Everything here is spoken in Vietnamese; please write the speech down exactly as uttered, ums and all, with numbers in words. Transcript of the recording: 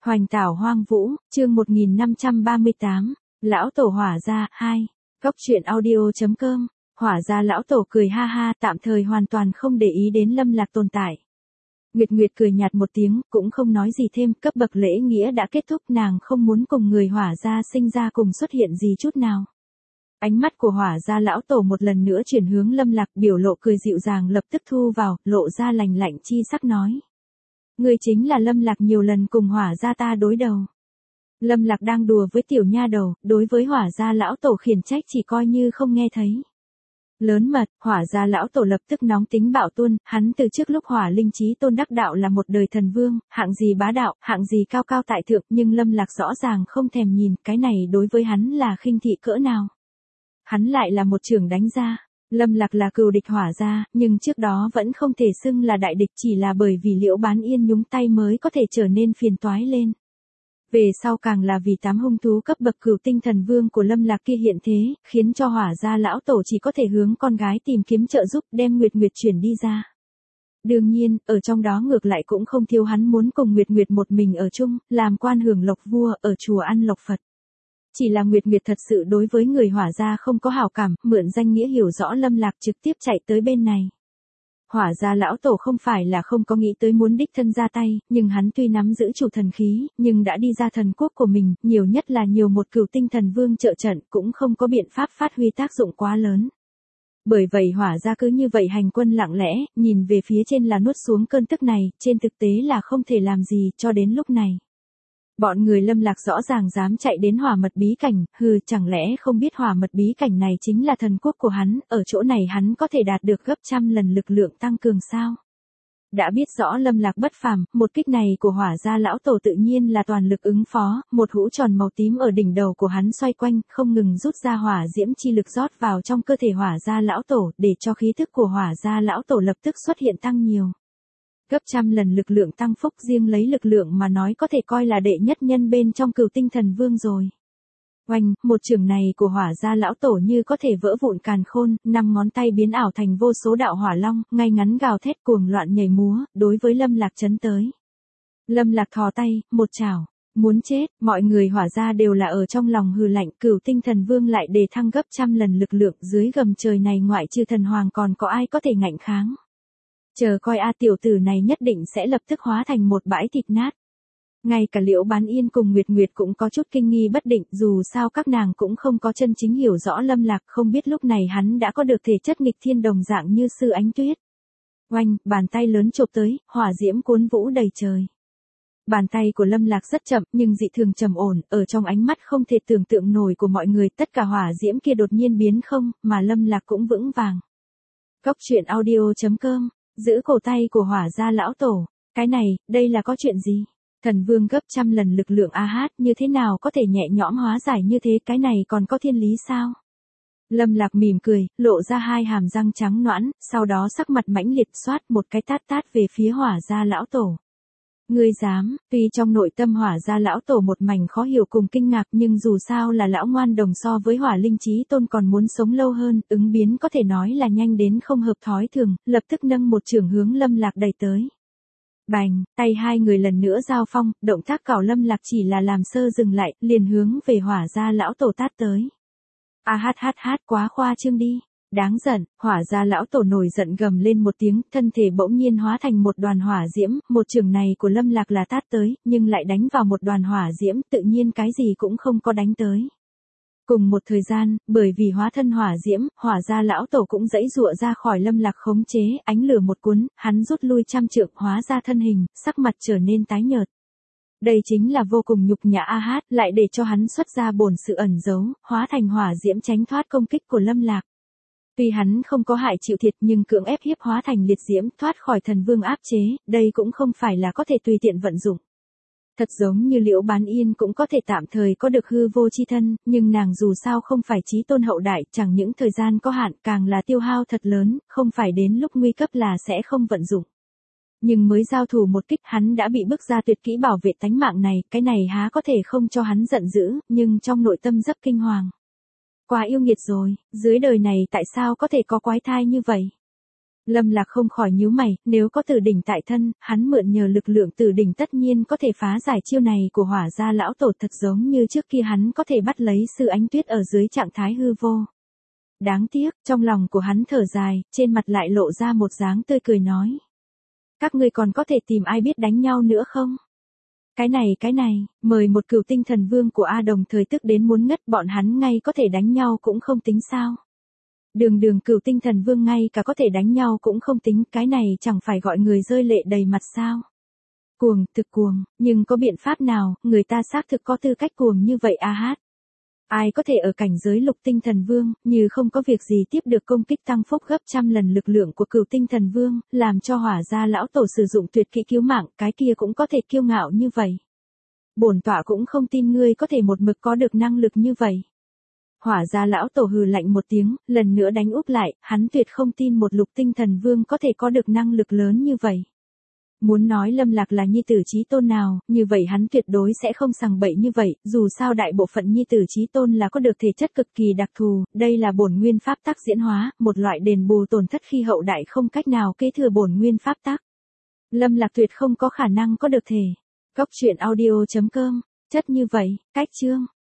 Hoành tảo hoang vũ, chương một nghìn năm trăm ba mươi tám, lão tổ hỏa gia, hai. Góc truyện audio chấm com, hỏa gia lão tổ cười ha ha, tạm thời hoàn toàn không để ý đến Lâm Lạc tồn tại. Nguyệt Nguyệt cười nhạt một tiếng, cũng không nói gì thêm, cấp bậc lễ nghĩa đã kết thúc, nàng không muốn cùng người hỏa gia sinh ra cùng xuất hiện gì chút nào. Ánh mắt của hỏa gia lão tổ một lần nữa chuyển hướng Lâm Lạc, biểu lộ cười dịu dàng lập tức thu vào, lộ ra lành lạnh chi sắc nói. Ngươi chính là Lâm Lạc nhiều lần cùng hỏa gia ta đối đầu. Lâm Lạc đang đùa với tiểu nha đầu, đối với hỏa gia lão tổ khiển trách chỉ coi như không nghe thấy. Lớn mật, hỏa gia lão tổ lập tức nóng tính bạo tuôn, hắn từ trước lúc hỏa linh trí tôn đắc đạo là một đời thần vương, hạng gì bá đạo, hạng gì cao cao tại thượng, nhưng Lâm Lạc rõ ràng không thèm nhìn, cái này đối với hắn là khinh thị cỡ nào. Hắn lại là một trưởng đánh ra. Lâm Lạc là cừu địch hỏa gia, nhưng trước đó vẫn không thể xưng là đại địch, chỉ là bởi vì Liễu Bán Yên nhúng tay mới có thể trở nên phiền toái lên. Về sau càng là vì tám hung thú cấp bậc cửu tinh thần vương của Lâm Lạc kia hiện thế, khiến cho hỏa gia lão tổ chỉ có thể hướng con gái tìm kiếm trợ giúp, đem Nguyệt Nguyệt chuyển đi ra. Đương nhiên, ở trong đó ngược lại cũng không thiếu hắn muốn cùng Nguyệt Nguyệt một mình ở chung, làm quan hưởng lộc vua, ở chùa ăn lộc Phật. Chỉ là Nguyệt Nguyệt thật sự đối với người hỏa gia không có hảo cảm, mượn danh nghĩa hiểu rõ Lâm Lạc trực tiếp chạy tới bên này. Hỏa gia lão tổ không phải là không có nghĩ tới muốn đích thân ra tay, nhưng hắn tuy nắm giữ chủ thần khí, nhưng đã đi ra thần quốc của mình, nhiều nhất là nhiều một cửu tinh thần vương trợ trận, cũng không có biện pháp phát huy tác dụng quá lớn. Bởi vậy hỏa gia cứ như vậy hành quân lặng lẽ, nhìn về phía trên là nuốt xuống cơn tức này, trên thực tế là không thể làm gì cho đến lúc này. Bọn người Lâm Lạc rõ ràng dám chạy đến hỏa mật bí cảnh, hừ, chẳng lẽ không biết hỏa mật bí cảnh này chính là thần quốc của hắn, ở chỗ này hắn có thể đạt được gấp trăm lần lực lượng tăng cường sao? Đã biết rõ Lâm Lạc bất phàm, một kích này của hỏa gia lão tổ tự nhiên là toàn lực ứng phó, một hũ tròn màu tím ở đỉnh đầu của hắn xoay quanh, không ngừng rút ra hỏa diễm chi lực rót vào trong cơ thể hỏa gia lão tổ, để cho khí thức của hỏa gia lão tổ lập tức xuất hiện tăng nhiều. Gấp trăm lần lực lượng tăng phúc, riêng lấy lực lượng mà nói có thể coi là đệ nhất nhân bên trong cửu tinh thần vương rồi. Oanh, một trường này của hỏa gia lão tổ như có thể vỡ vụn càn khôn, năm ngón tay biến ảo thành vô số đạo hỏa long, ngay ngắn gào thét cuồng loạn nhảy múa, đối với Lâm Lạc chấn tới. Lâm Lạc thò tay, một chảo, muốn chết, mọi người hỏa gia đều là ở trong lòng hừ lạnh, cửu tinh thần vương lại đề thăng gấp trăm lần lực lượng, dưới gầm trời này ngoại trừ thần hoàng còn có ai có thể ngạnh kháng. Chờ coi a tiểu tử này nhất định sẽ lập tức hóa thành một bãi thịt nát. Ngay cả Liễu Bán Yên cùng Nguyệt Nguyệt cũng có chút kinh nghi bất định, dù sao các nàng cũng không có chân chính hiểu rõ Lâm Lạc, không biết lúc này hắn đã có được thể chất nghịch thiên đồng dạng như sư ánh tuyết. Oanh, bàn tay lớn chộp tới, hỏa diễm cuốn vũ đầy trời. Bàn tay của Lâm Lạc rất chậm nhưng dị thường trầm ổn, ở trong ánh mắt không thể tưởng tượng nổi của mọi người, tất cả hỏa diễm kia đột nhiên biến không, mà Lâm Lạc cũng vững vàng. Góc truyện audio chấm com, giữ cổ tay của hỏa gia lão tổ. Cái này, đây là có chuyện gì? Thần vương gấp trăm lần lực lượng a hát, như thế nào có thể nhẹ nhõm hóa giải như thế, cái này còn có thiên lý sao? Lâm Lạc mỉm cười, lộ ra hai hàm răng trắng nõn, sau đó sắc mặt mãnh liệt xoát một cái tát tát về phía hỏa gia lão tổ. Ngươi dám, tuy trong nội tâm hỏa gia lão tổ một mảnh khó hiểu cùng kinh ngạc, nhưng dù sao là lão ngoan đồng so với hỏa linh trí tôn còn muốn sống lâu hơn, ứng biến có thể nói là nhanh đến không hợp thói thường, lập tức nâng một chưởng hướng Lâm Lạc đẩy tới. Bành, tay hai người lần nữa giao phong, động tác cào Lâm Lạc chỉ là làm sơ dừng lại, liền hướng về hỏa gia lão tổ tát tới. A hát hát hát, quá khoa trương đi. Đáng giận, hỏa gia lão tổ nổi giận gầm lên một tiếng, thân thể bỗng nhiên hóa thành một đoàn hỏa diễm, một trường này của Lâm Lạc là tát tới, nhưng lại đánh vào một đoàn hỏa diễm, tự nhiên cái gì cũng không có đánh tới. Cùng một thời gian, bởi vì hóa thân hỏa diễm, hỏa gia lão tổ cũng dãy dụa ra khỏi Lâm Lạc khống chế, ánh lửa một cuốn, hắn rút lui trăm trượng, hóa ra thân hình, sắc mặt trở nên tái nhợt. Đây chính là vô cùng nhục nhã a hát, lại để cho hắn xuất ra bổn sự ẩn giấu, hóa thành hỏa diễm tránh thoát công kích của Lâm Lạc. Tuy hắn không có hại chịu thiệt nhưng cưỡng ép hiếp hóa thành liệt diễm thoát khỏi thần vương áp chế, đây cũng không phải là có thể tùy tiện vận dụng. Thật giống như Liễu Bán Yên cũng có thể tạm thời có được hư vô chi thân, nhưng nàng dù sao không phải chí tôn hậu đại, chẳng những thời gian có hạn càng là tiêu hao thật lớn, không phải đến lúc nguy cấp là sẽ không vận dụng. Nhưng mới giao thủ một kích hắn đã bị bức ra tuyệt kỹ bảo vệ tánh mạng này, cái này há có thể không cho hắn giận dữ, nhưng trong nội tâm rất kinh hoàng. Quá yêu nghiệt rồi, dưới đời này tại sao có thể có quái thai như vậy? Lâm Lạc không khỏi nhíu mày, nếu có tử đỉnh tại thân, hắn mượn nhờ lực lượng tử đỉnh tất nhiên có thể phá giải chiêu này của Hỏa gia lão tổ, thật giống như trước kia hắn có thể bắt lấy Sư Ánh Tuyết ở dưới trạng thái hư vô. Đáng tiếc, trong lòng của hắn thở dài, trên mặt lại lộ ra một dáng tươi cười nói. Các ngươi còn có thể tìm ai biết đánh nhau nữa không? Cái này cái này, mời một cửu tinh thần vương của A đồng thời tức đến muốn ngất, bọn hắn ngay có thể đánh nhau cũng không tính sao. Đường đường cửu tinh thần vương ngay cả có thể đánh nhau cũng không tính, cái này chẳng phải gọi người rơi lệ đầy mặt sao. Cuồng, thực cuồng, nhưng có biện pháp nào, người ta xác thực có tư cách cuồng như vậy a hát. Ai có thể ở cảnh giới lục tinh thần vương, như không có việc gì tiếp được công kích tăng phúc gấp trăm lần lực lượng của cửu tinh thần vương, làm cho Hỏa gia lão tổ sử dụng tuyệt kỹ cứu mạng, cái kia cũng có thể kiêu ngạo như vậy. Bổn tọa cũng không tin ngươi có thể một mực có được năng lực như vậy. Hỏa gia lão tổ hừ lạnh một tiếng, lần nữa đánh úp lại, hắn tuyệt không tin một lục tinh thần vương có thể có được năng lực lớn như vậy. Muốn nói Lâm Lạc là nhi tử chí tôn nào, như vậy hắn tuyệt đối sẽ không sằng bậy như vậy, dù sao đại bộ phận nhi tử chí tôn là có được thể chất cực kỳ đặc thù, đây là bổn nguyên pháp tắc diễn hóa, một loại đền bù tổn thất khi hậu đại không cách nào kế thừa bổn nguyên pháp tắc. Lâm Lạc tuyệt không có khả năng có được thể. Góc truyện audio chấm com, chất như vậy, cách chương.